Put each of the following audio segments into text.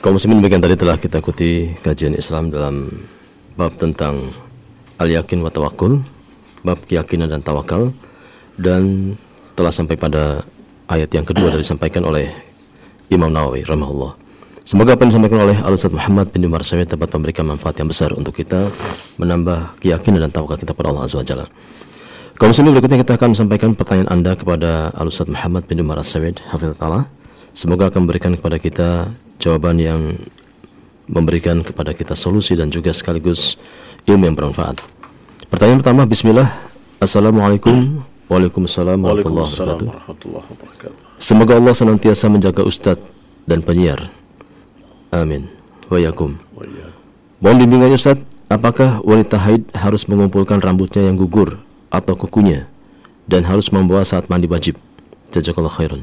Kaum muslimin, demikian tadi telah kita ikuti kajian Islam dalam bab tentang al-yakin wa tawakkul, bab keyakinan dan tawakal, dan telah sampai pada ayat yang kedua dari disampaikan oleh Imam Nawawi rahimahullah. Semoga apa yang disampaikan oleh Al-Ustaz Muhammad bin Umar Syawid dapat memberikan manfaat yang besar untuk kita, menambah keyakinan dan tawakal kita pada Allah Azza wa Jalla. Kaum muslimin, berikutnya kita akan sampaikan pertanyaan Anda kepada Al-Ustaz Muhammad bin Umar Syawid hafizahullah. Semoga akan memberikan kepada kita jawaban yang memberikan kepada kita solusi dan juga sekaligus ilmu yang bermanfaat. Pertanyaan pertama, bismillah. Assalamualaikum. Waalaikumsalam warahmatullahi wabarakatuh. Semoga Allah senantiasa menjaga Ustadz dan penyiar. Amin. Wa yakum. Mohon bimbingannya Ustadz, apakah wanita haid harus mengumpulkan rambutnya yang gugur atau kukunya dan harus membawa saat mandi wajib? Jazakallahu khairan.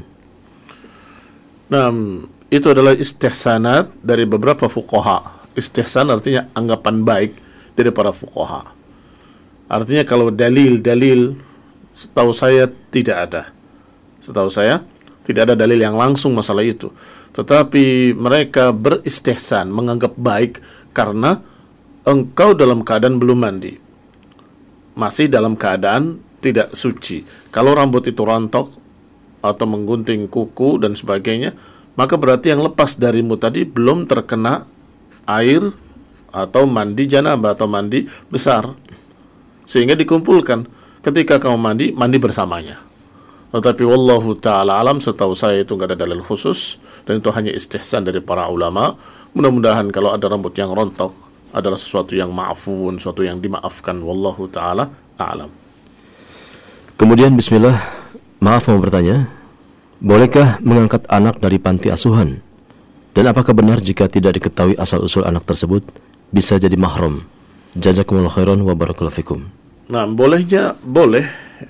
Nah, itu adalah istihsanat dari beberapa fuqaha. Istihsan artinya anggapan baik dari para fuqaha. Artinya kalau dalil-dalil, setahu saya tidak ada. Setahu saya tidak ada dalil yang langsung masalah itu. Tetapi mereka beristihsan, menganggap baik karena engkau dalam keadaan belum mandi, masih dalam keadaan tidak suci. Kalau rambut itu rontok atau menggunting kuku dan sebagainya, maka berarti yang lepas darimu tadi belum terkena air atau mandi janabah atau mandi besar, sehingga dikumpulkan. Ketika kamu mandi bersamanya. Tetapi wallahu ta'ala alam, setahu saya itu nggak ada dalil khusus, dan itu hanya istihsan dari para ulama. Mudah-mudahan kalau ada rambut yang rontok adalah sesuatu yang ma'fun, sesuatu yang dimaafkan. Wallahu ta'ala a'lam. Kemudian bismillah, maaf mau bertanya, bolehkah mengangkat anak dari panti asuhan? Dan apakah benar jika tidak diketahui asal-usul anak tersebut bisa jadi mahram? Jazakumullahu khairan wa barakallahu fikum. Nah, bolehnya boleh,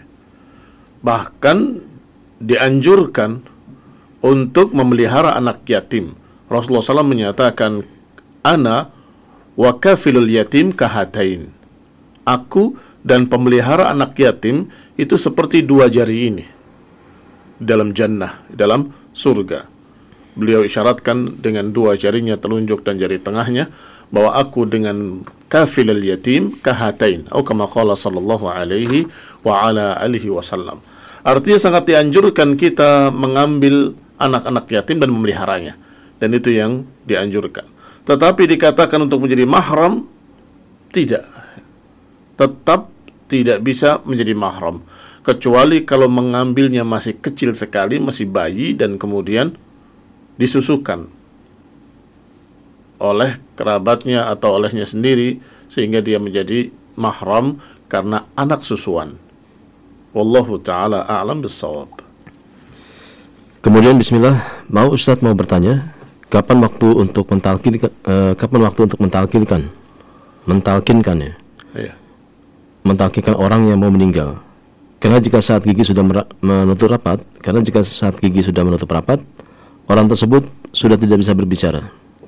bahkan dianjurkan untuk memelihara anak yatim. Rasulullah SAW menyatakan, ana wa kafilul yatim kahatain. Aku dan pemelihara anak yatim itu seperti dua jari ini dalam jannah, dalam surga. Beliau isyaratkan dengan dua jarinya telunjuk dan jari tengahnya bahwa aku dengan kafilul yatim kahatain, atau kama qala sallallahu alaihi wa ala alihi wasallam. Artinya sangat dianjurkan kita mengambil anak-anak yatim dan memeliharanya, dan itu yang dianjurkan. Tetapi dikatakan untuk menjadi mahram, tidak, tetap tidak bisa menjadi mahram, kecuali kalau mengambilnya masih kecil sekali, masih bayi, dan kemudian disusukan oleh kerabatnya atau olehnya sendiri, sehingga dia menjadi mahram karena anak susuan. Wallahu ta'ala a'lam bissawab. Kemudian bismillah, mau Ustadz mau bertanya, kapan waktu untuk mentalkinkan ya? Iya. Mentalkinkan orang yang mau meninggal. Karena jika saat gigi sudah menutup rapat, orang tersebut sudah tidak bisa berbicara.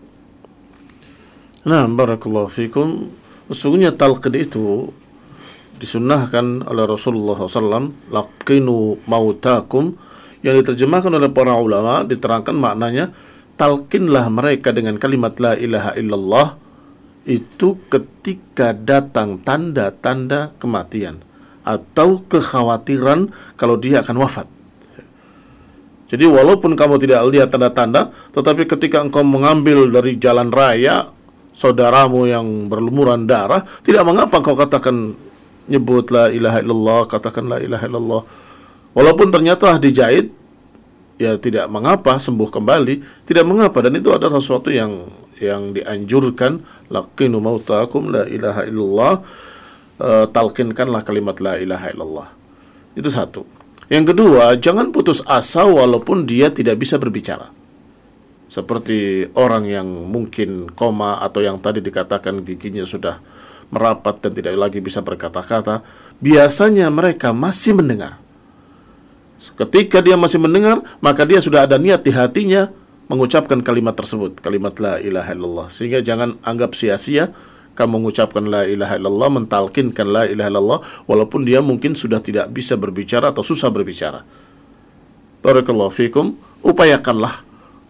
Nah, barakallahu fikum. Sesungguhnya talqin itu disunnahkan oleh Rasulullah SAW, laqinu mautakum, yang diterjemahkan oleh para ulama, diterangkan maknanya, talqinlah mereka dengan kalimat la ilaha illallah itu ketika datang tanda-tanda kematian atau kekhawatiran kalau dia akan wafat. Jadi walaupun kamu tidak lihat tanda-tanda, tetapi ketika engkau mengambil dari jalan raya saudaramu yang berlumuran darah, tidak mengapa engkau katakan, nyebut la ilaha illallah, katakan la ilaha illallah. Walaupun ternyata dijahit, ya tidak mengapa, sembuh kembali, tidak mengapa. Dan itu adalah sesuatu yang dianjurkan. Laqinu mautakum la ilaha illallah, talqinkanlah kalimat la ilaha illallah. Itu satu. Yang kedua, jangan putus asa walaupun dia tidak bisa berbicara. Seperti orang yang mungkin koma atau yang tadi dikatakan giginya sudah merapat dan tidak lagi bisa berkata-kata. Biasanya mereka masih mendengar. Ketika dia masih mendengar, maka dia sudah ada niat di hatinya mengucapkan kalimat tersebut, kalimat la ilaha illallah. Sehingga jangan anggap sia-sia kamu mengucapkan la ilaha illallah, mentalkinkan la ilaha illallah, walaupun dia mungkin sudah tidak bisa berbicara atau susah berbicara. Barakallahu fikum. Upayakanlah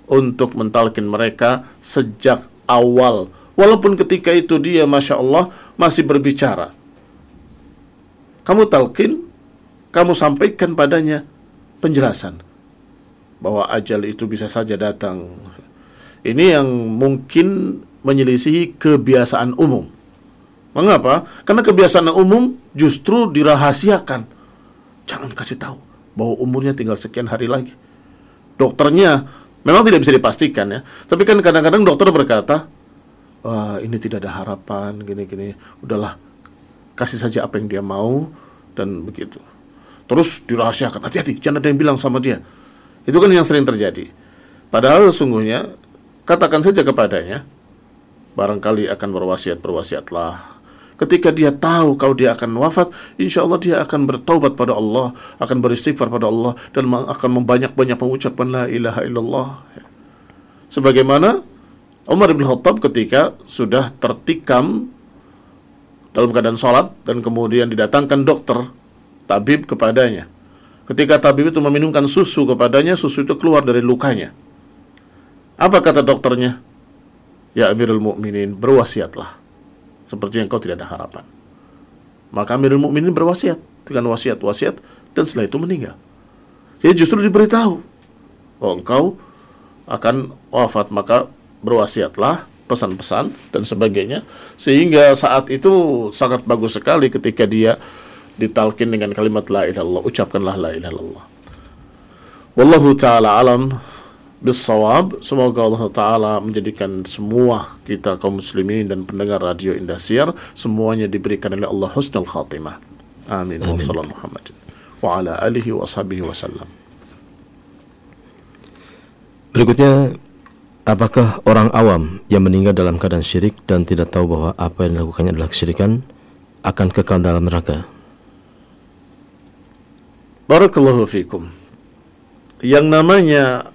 untuk mentalkin mereka sejak awal. Walaupun ketika itu dia Masya Allah masih berbicara, kamu talkin, kamu sampaikan padanya penjelasan bahwa ajal itu bisa saja datang. Ini yang mungkin menyelisihi kebiasaan umum. Mengapa? Karena kebiasaan umum justru dirahasiakan. Jangan kasih tahu bahwa umurnya tinggal sekian hari lagi. Dokternya memang tidak bisa dipastikan ya, tapi kan kadang-kadang dokter berkata, wah ini tidak ada harapan, gini-gini, udahlah kasih saja apa yang dia mau, dan begitu. Terus dirahasiakan, hati-hati, jangan ada yang bilang sama dia. Itu kan yang sering terjadi. Padahal sesungguhnya katakan saja kepadanya, barangkali akan berwasiatlah. Ketika dia tahu kalau dia akan wafat, insya Allah dia akan bertaubat pada Allah, akan beristighfar pada Allah, dan akan membanyak-banyak mengucapkan la ilaha illallah. Sebagaimana Umar bin Khattab ketika sudah tertikam dalam keadaan sholat, dan kemudian didatangkan dokter, tabib kepadanya. Ketika tabib itu meminumkan susu kepadanya, susu itu keluar dari lukanya. Apa kata dokternya? Ya Amirul Mukminin, berwasiatlah seperti yang kau tidak ada harapan. Maka Amirul Mukminin berwasiat dengan wasiat-wasiat, dan setelah itu meninggal. Jadi justru diberitahu, oh engkau akan wafat, maka berwasiatlah, pesan-pesan dan sebagainya. Sehingga saat itu sangat bagus sekali ketika dia ditalkin dengan kalimat la ilaha illallah, ucapkanlah la ilaha illallah. Wallahu ta'ala alam bisawab. Semoga Allah Ta'ala menjadikan semua kita kaum muslimin dan pendengar radio Indosiar semuanya diberikan oleh Allah husnul khatimah. Amin. Wassalamu Muhammad wa ala alihi wa sahbihi wasallam. Berikutnya, apakah orang awam yang meninggal dalam keadaan syirik dan tidak tahu bahwa apa yang dilakukannya adalah kesyirikan akan kekal dalam neraka? Barakallahu fikum. Yang namanya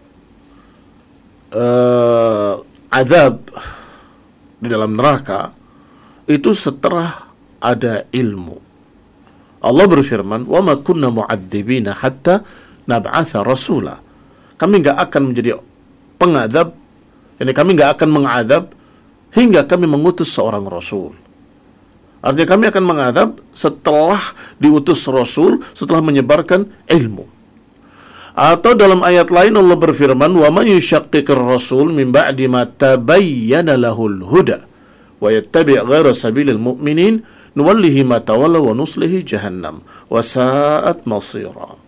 azab di dalam neraka itu setelah ada ilmu. Allah berfirman, "Wa ma kunna mu'adzibina hatta nab'atsa rasula." Kami enggak akan menjadi pengazab, yani kami enggak akan mengadab hingga kami mengutus seorang rasul. Artinya kami akan mengadab setelah diutus rasul, setelah menyebarkan ilmu. Atau dalam ayat lain Allah berfirman, "Wa may yushaqiqir rasul min ba'di ma tabayyana lahul huda wa yattabi' ghayra sabilil mu'minin nuwallihi ma tawalla wa nuslihi jahannam wa sa'at masira."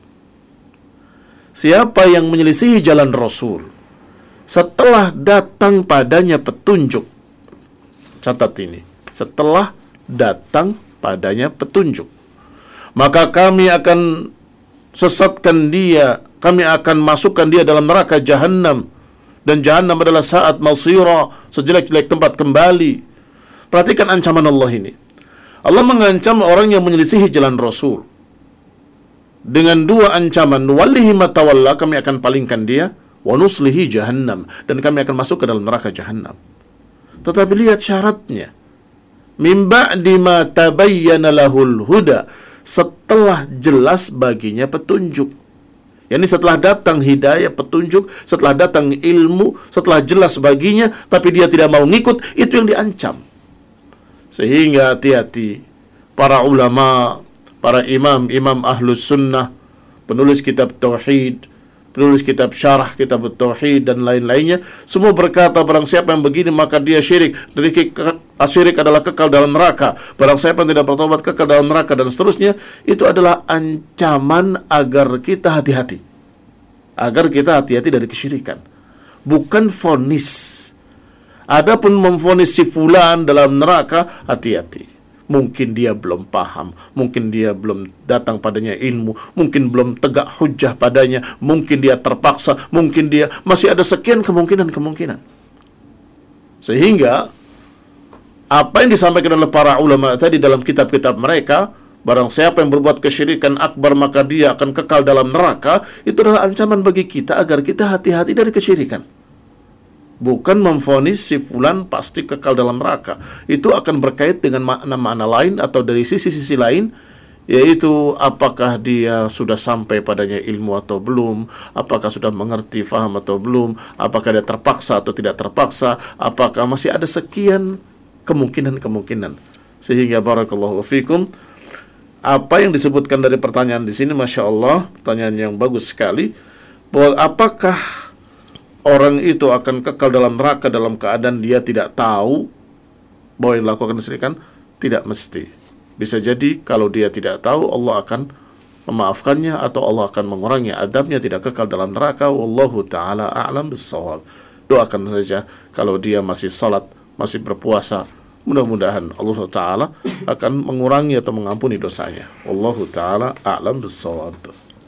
Siapa yang menyelisihi jalan Rasul setelah datang padanya petunjuk, catat ini, setelah datang padanya petunjuk, maka kami akan sesatkan dia, kami akan masukkan dia dalam neraka Jahannam, dan Jahannam adalah saat masira, sejelek-jelek tempat kembali. Perhatikan ancaman Allah ini. Allah mengancam orang yang menyelisihi jalan Rasul dengan dua ancaman, nuwallihi ma tawalla, kami akan palingkan dia, wa nuslihi Jahannam, dan kami akan masuk ke dalam neraka Jahannam. Tetapi lihat syaratnya, min ba'di ma tabayyana lahul huda, setelah jelas baginya petunjuk. Yani setelah datang hidayah, petunjuk, setelah datang ilmu, setelah jelas baginya, tapi dia tidak mau ngikut, itu yang diancam. Sehingga hati-hati para ulama, para imam ahlus sunnah, penulis kitab tauhid, penulis kitab syarah kitab tauhid dan lain-lainnya, semua berkata barang siapa yang begini maka dia syirik. Syirik adalah kekal dalam neraka. Barang siapa yang tidak bertobat kekal dalam neraka, dan seterusnya. Itu adalah ancaman agar kita hati-hati. Agar kita hati-hati dari kesyirikan. Bukan vonis. Adapun memvonis si fulan dalam neraka, hati-hati. Mungkin dia belum paham, mungkin dia belum datang padanya ilmu, mungkin belum tegak hujjah padanya, mungkin dia terpaksa, mungkin dia masih ada sekian kemungkinan. Sehingga apa yang disampaikan oleh para ulama tadi dalam kitab-kitab mereka, barang siapa yang berbuat kesyirikan akbar maka dia akan kekal dalam neraka, itu adalah ancaman bagi kita agar kita hati-hati dari kesyirikan. Bukan memvonis si fulan pasti kekal dalam neraka. Itu akan berkait dengan makna-makna lain atau dari sisi-sisi lain yaitu apakah dia sudah sampai padanya ilmu atau belum, apakah sudah mengerti, faham atau belum, apakah dia terpaksa atau tidak terpaksa, apakah masih ada sekian kemungkinan-kemungkinan. Sehingga barakallahu fikum, apa yang disebutkan dari pertanyaan di sini, masya Allah, pertanyaan yang bagus sekali, bahwa apakah orang itu akan kekal dalam neraka dalam keadaan dia tidak tahu bahwa yang dilakukan kesyirikan? Tidak mesti. Bisa jadi kalau dia tidak tahu, Allah akan memaafkannya atau Allah akan mengurangi adabnya, tidak kekal dalam neraka. Wallahu ta'ala a'lam bis-shawab. Doakan saja kalau dia masih salat, masih berpuasa, mudah-mudahan Allah Ta'ala akan mengurangi atau mengampuni dosanya. Wallahu ta'ala a'lam bis-shawab.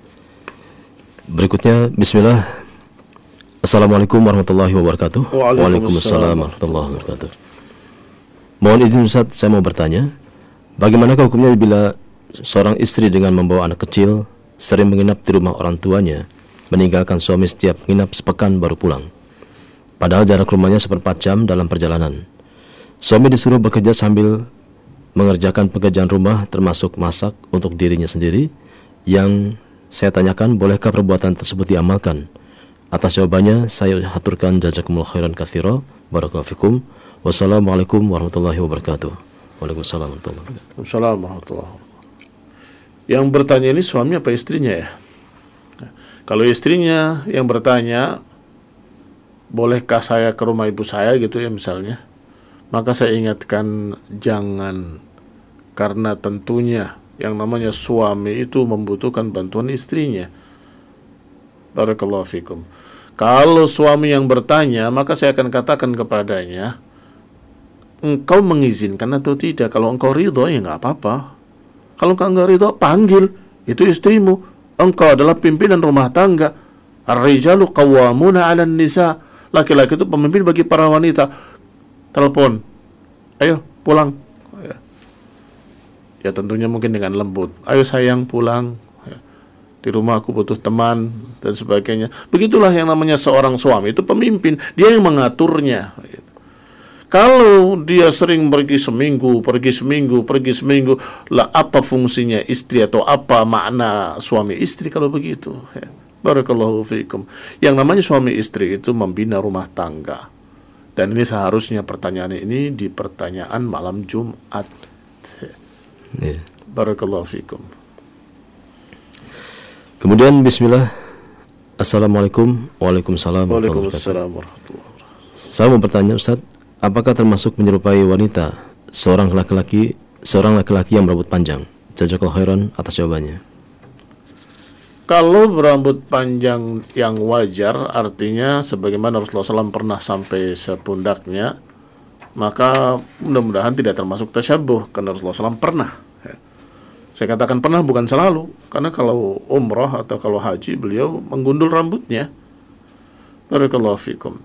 Berikutnya, bismillah. Assalamualaikum warahmatullahi wabarakatuh. Waalaikumsalam warahmatullahi wabarakatuh. Mohon izin Ustaz, saya mau bertanya, bagaimanakah hukumnya bila seorang istri dengan membawa anak kecil sering menginap di rumah orang tuanya, meninggalkan suami setiap menginap sepekan baru pulang, padahal jarak rumahnya 1/4 jam dalam perjalanan. Suami disuruh bekerja sambil mengerjakan pekerjaan rumah termasuk masak untuk dirinya sendiri. Yang saya tanyakan, bolehkah perbuatan tersebut diamalkan? Atas jawabannya saya haturkan jazakumullah khairan katsira. Barakallahu fikum. Wassalamualaikum warahmatullahi wabarakatuh. Waalaikumsalam warahmatullahi wabarakatuh. Assalamualaikum warahmatullahi wabarakatuh. Yang bertanya ini suami apa istrinya ya? Kalau istrinya yang bertanya, bolehkah saya ke rumah ibu saya gitu ya misalnya, maka saya ingatkan jangan, karena tentunya yang namanya suami itu membutuhkan bantuan istrinya. Barakallahu fikum. Kalau suami yang bertanya, maka saya akan katakan kepadanya, engkau mengizinkan atau tidak? Kalau engkau ridho, ya nggak apa-apa. Kalau engkau nggak ridho, panggil. Itu istrimu. Engkau adalah pimpinan rumah tangga. Ar-rijalu qawwamuna 'alan nisa. Laki-laki itu pemimpin bagi para wanita. Telepon. Ayo, pulang. Ya tentunya mungkin dengan lembut. Ayo sayang, pulang. Di rumah aku butuh teman dan sebagainya. Begitulah yang namanya seorang suami, itu pemimpin, dia yang mengaturnya. Kalau dia sering pergi seminggu, lah apa fungsinya istri atau apa makna suami istri kalau begitu? Barakallahu fiikum. Yang namanya suami istri itu membina rumah tangga. Dan ini seharusnya pertanyaan ini di pertanyaan malam Jumat. Barakallahu fiikum. Kemudian bismillah. Assalamualaikum. Waalaikumsalam warahmatullahi wabarakatuh. Saya mau bertanya Ustaz, apakah termasuk menyerupai wanita seorang laki-laki yang berambut panjang? Jazakallahu khairan atas jawabannya. Kalau berambut panjang yang wajar, artinya sebagaimana Rasulullah SAW pernah sampai sepundaknya, maka mudah-mudahan tidak termasuk tasyabuh, karena Rasulullah SAW pernah. Saya katakan pernah, bukan selalu, karena kalau umrah atau kalau haji beliau menggundul rambutnya. Barakallahu fikum.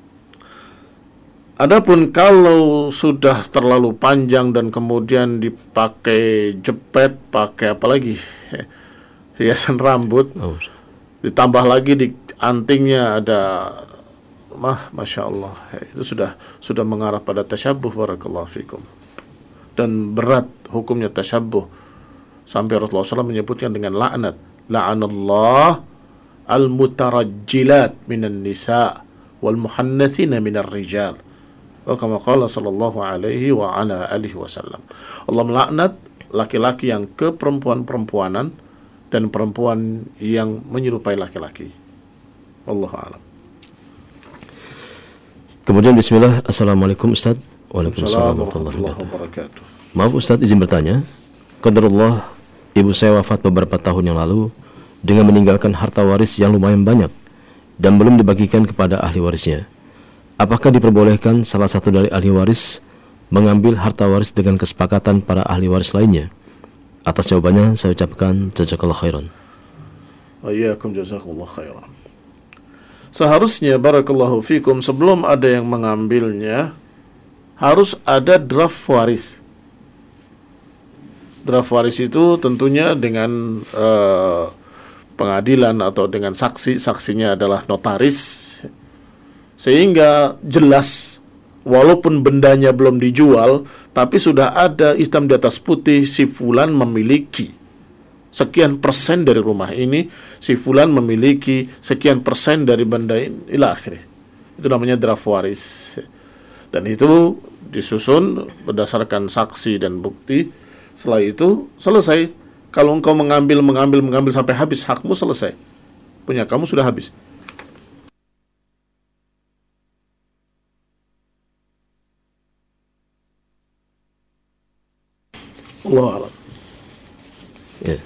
Adapun kalau sudah terlalu panjang dan kemudian dipakai jepet, pakai apa lagi, hiasan rambut, ditambah lagi di antingnya ada, masya Allah, itu sudah mengarah pada tasyabuh. Barakallahu fikum. Dan berat hukumnya tasyabuh. Sampai Rasulullah SAW menyebutkan dengan laknat. La'anallah al-mutarajjilat minan nisa wal muhannathina minar rijal. Wa kama qala sallallahu alaihi wa ala alihi wasallam. Allah melaknat laki-laki yang keperempuan-perempuanan dan perempuan yang menyerupai laki-laki. Wallahu a'lam. Kemudian bismillah. Assalamualaikum Ustaz. Waalaikumsalam warahmatullahi wabarakatuh. Maaf Ustaz, izin bertanya. Qadarullah, ibu saya wafat beberapa tahun yang lalu dengan meninggalkan harta waris yang lumayan banyak dan belum dibagikan kepada ahli warisnya. Apakah diperbolehkan salah satu dari ahli waris mengambil harta waris dengan kesepakatan para ahli waris lainnya? Atas jawabannya saya ucapkan jazakallahu khairan. Wa iyyakum jazakumullah khairan. Seharusnya barakallahu fikum, sebelum ada yang mengambilnya harus ada draft waris. Draft waris itu tentunya dengan pengadilan atau dengan saksinya adalah notaris, sehingga jelas walaupun bendanya belum dijual, tapi sudah ada hitam di atas putih, si fulan memiliki sekian persen dari rumah ini, si fulan memiliki sekian persen dari benda ini, ila akhirnya. Itu namanya draft waris. Dan itu disusun berdasarkan saksi dan bukti. Setelah itu selesai. Kalau engkau mengambil sampai habis, hakmu selesai. Punya kamu sudah habis. Allahu a'lam. Ya.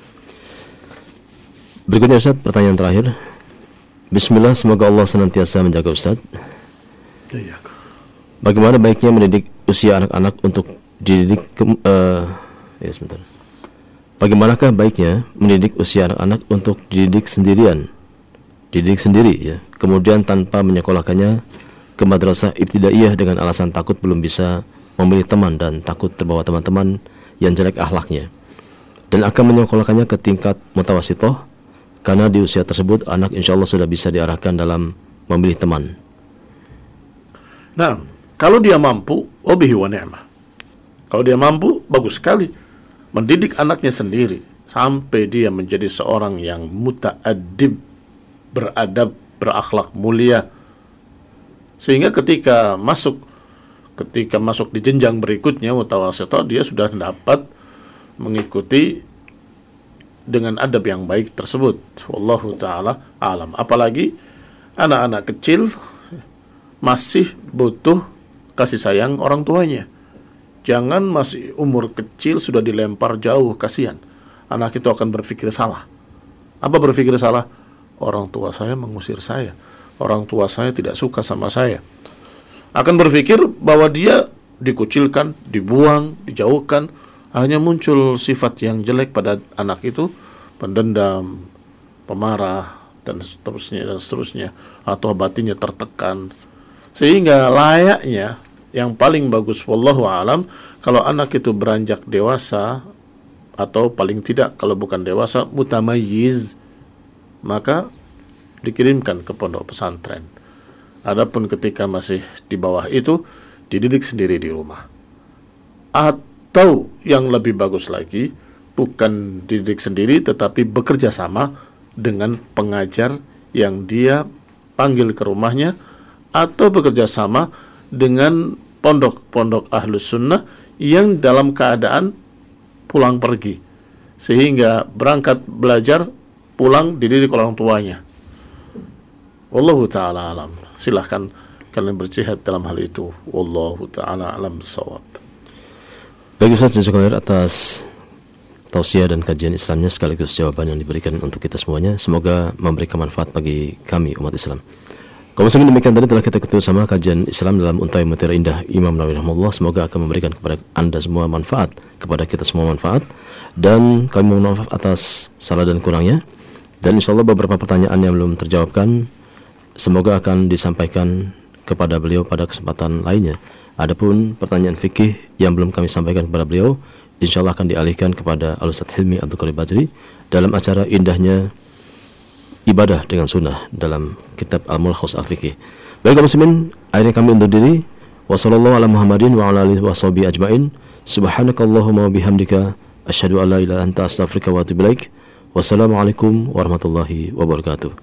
Berikutnya Ustaz, pertanyaan terakhir. Bismillah, semoga Allah senantiasa menjaga Ustaz. Iya. Bagaimana baiknya mendidik usia anak-anak untuk dididik sebentar. Bagaimanakah baiknya mendidik usia anak-anak untuk dididik sendiri ya, kemudian tanpa menyekolahkannya ke madrasah ibtidaiyah dengan alasan takut belum bisa memilih teman dan takut terbawa teman-teman yang jelek akhlaknya, dan akan menyekolahkannya ke tingkat mutawasitoh karena di usia tersebut anak insya Allah sudah bisa diarahkan dalam memilih teman. Nah, kalau dia mampu, bihi wa ni'mah. Kalau dia mampu, bagus sekali mendidik anaknya sendiri sampai dia menjadi seorang yang muta'addib, beradab, berakhlak mulia, sehingga ketika masuk di jenjang berikutnya mutawasithah, dia sudah dapat mengikuti dengan adab yang baik tersebut. Wallahu ta'ala alam. Apalagi anak-anak kecil masih butuh kasih sayang orang tuanya. Jangan masih umur kecil sudah dilempar jauh, kasihan. Anak itu akan berpikir salah. Apa berpikir salah? Orang tua saya mengusir saya. Orang tua saya tidak suka sama saya. Akan berpikir bahwa dia dikucilkan, dibuang, dijauhkan. Hanya muncul sifat yang jelek pada anak itu, pendendam, pemarah, dan seterusnya. Atau batinnya tertekan. Sehingga layaknya yang paling bagus, wallahu alam, kalau anak itu beranjak dewasa, atau paling tidak kalau bukan dewasa, mutamayyiz, maka dikirimkan ke pondok pesantren. Adapun ketika masih di bawah itu, dididik sendiri di rumah. Atau yang lebih bagus lagi, bukan dididik sendiri, tetapi bekerja sama dengan pengajar yang dia panggil ke rumahnya, atau bekerja sama dengan pondok-pondok ahlus sunnah yang dalam keadaan pulang pergi, sehingga berangkat belajar, pulang dididik orang tuanya. Wallahu ta'ala alam. Silahkan kalian berjihad dalam hal itu. Wallahu ta'ala alam bissawab. Baik Ustaz, jazakallahu atas tausiah dan kajian Islamnya sekaligus jawaban yang diberikan untuk kita semuanya. Semoga memberikan manfaat bagi kami umat Islam. Kaum muslimin, demikian tadi telah kita ikuti sama kajian Islam dalam Untai Mutiara Indah Imam Nawawi rahimahullah. Semoga akan memberikan kepada Anda semua manfaat, kepada kita semua manfaat, dan kami mohon maaf atas salah dan kurangnya. Dan insyaallah beberapa pertanyaan yang belum terjawabkan semoga akan disampaikan kepada beliau pada kesempatan lainnya. Adapun pertanyaan fikih yang belum kami sampaikan kepada beliau, insyaallah akan dialihkan kepada Al-Ustaz Hilmi Abdul Qadir Bajri dalam acara Indahnya Ibadah dengan Sunnah dalam kitab Al-Mulkhas Al-Fiqih. Baik kaum muslimin, akhirnya kami undur diri. Wassallallahu ala Muhammadin wa ala alihi washabihi ajmain. Subhanakallahumma wa bihamdika asyhadu an la ilaha illa anta astaghfiruka wa atubu ilaik. Wassalamualaikum warahmatullahi wabarakatuh.